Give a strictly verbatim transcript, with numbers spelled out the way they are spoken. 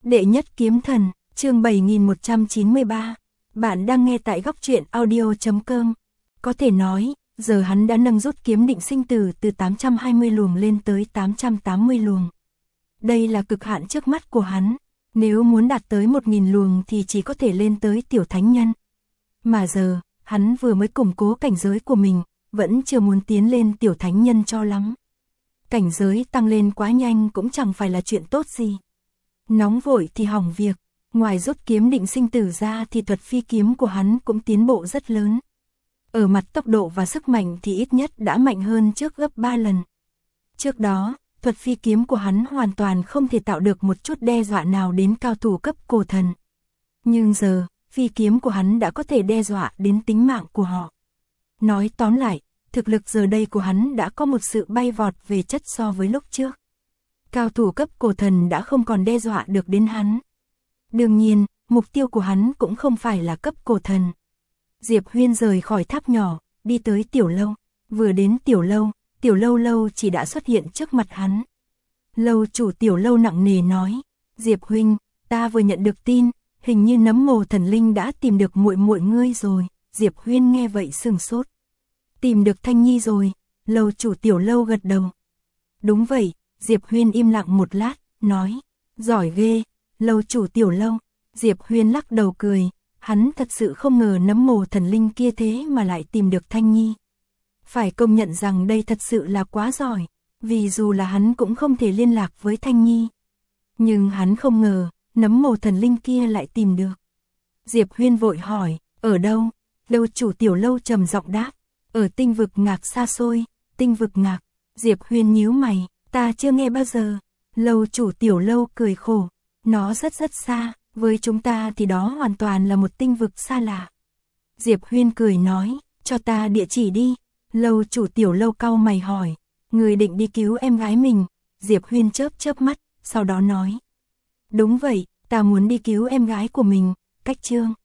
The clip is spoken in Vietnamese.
Đệ nhất kiếm thần, chương bảy nghìn một trăm chín mươi ba. Bạn đang nghe tại góc truyện audio chấm com. Có thể nói, giờ hắn đã nâng rút kiếm định sinh tử từ tám trăm hai mươi luồng lên tới tám trăm tám mươi luồng. Đây là cực hạn trước mắt của hắn. Nếu muốn đạt tới một nghìn luồng thì chỉ có thể lên tới tiểu thánh nhân. Mà giờ, hắn vừa mới củng cố cảnh giới của mình, vẫn chưa muốn tiến lên tiểu thánh nhân cho lắm. Cảnh giới tăng lên quá nhanh cũng chẳng phải là chuyện tốt gì. Nóng vội thì hỏng việc, ngoài rút kiếm định sinh tử ra thì thuật phi kiếm của hắn cũng tiến bộ rất lớn. Ở mặt tốc độ và sức mạnh thì ít nhất đã mạnh hơn trước gấp ba lần. Trước đó, thuật phi kiếm của hắn hoàn toàn không thể tạo được một chút đe dọa nào đến cao thủ cấp cổ thần. Nhưng giờ, phi kiếm của hắn đã có thể đe dọa đến tính mạng của họ. Nói tóm lại, thực lực giờ đây của hắn đã có một sự bay vọt về chất so với lúc trước. Cao thủ cấp cổ thần đã không còn đe dọa được đến hắn. Đương nhiên, mục tiêu của hắn cũng không phải là cấp cổ thần. Diệp Huyên rời khỏi tháp nhỏ, đi tới tiểu lâu. Vừa đến tiểu lâu, tiểu lâu lâu chỉ đã xuất hiện trước mặt hắn. Lâu chủ tiểu lâu nặng nề nói, Diệp Huynh, ta vừa nhận được tin, hình như nấm mồ thần linh đã tìm được muội muội ngươi rồi. Diệp Huyên nghe vậy sừng sốt. Tìm được Thanh Nhi rồi, lâu chủ tiểu lâu gật đầu. Đúng vậy, Diệp Huyên im lặng một lát, nói, giỏi ghê, lâu chủ tiểu lâu. Diệp Huyên lắc đầu cười, hắn thật sự không ngờ nấm mồ thần linh kia thế mà lại tìm được Thanh Nhi. Phải công nhận rằng đây thật sự là quá giỏi, vì dù là hắn cũng không thể liên lạc với Thanh Nhi. Nhưng hắn không ngờ, nấm mồ thần linh kia lại tìm được. Diệp Huyên vội hỏi, ở đâu? Lâu chủ tiểu lâu trầm giọng đáp, ở tinh vực ngạc xa xôi. Tinh vực ngạc. Diệp Huyên nhíu mày, ta chưa nghe bao giờ. Lâu chủ tiểu lâu cười khổ, nó rất rất xa, với chúng ta thì đó hoàn toàn là một tinh vực xa lạ. Diệp Huyên cười nói, cho ta địa chỉ đi. Lâu chủ tiểu lâu cau mày hỏi, người định đi cứu em gái mình? Diệp Huyên chớp chớp mắt, sau đó nói, đúng vậy, ta muốn đi cứu em gái của mình. Cách chương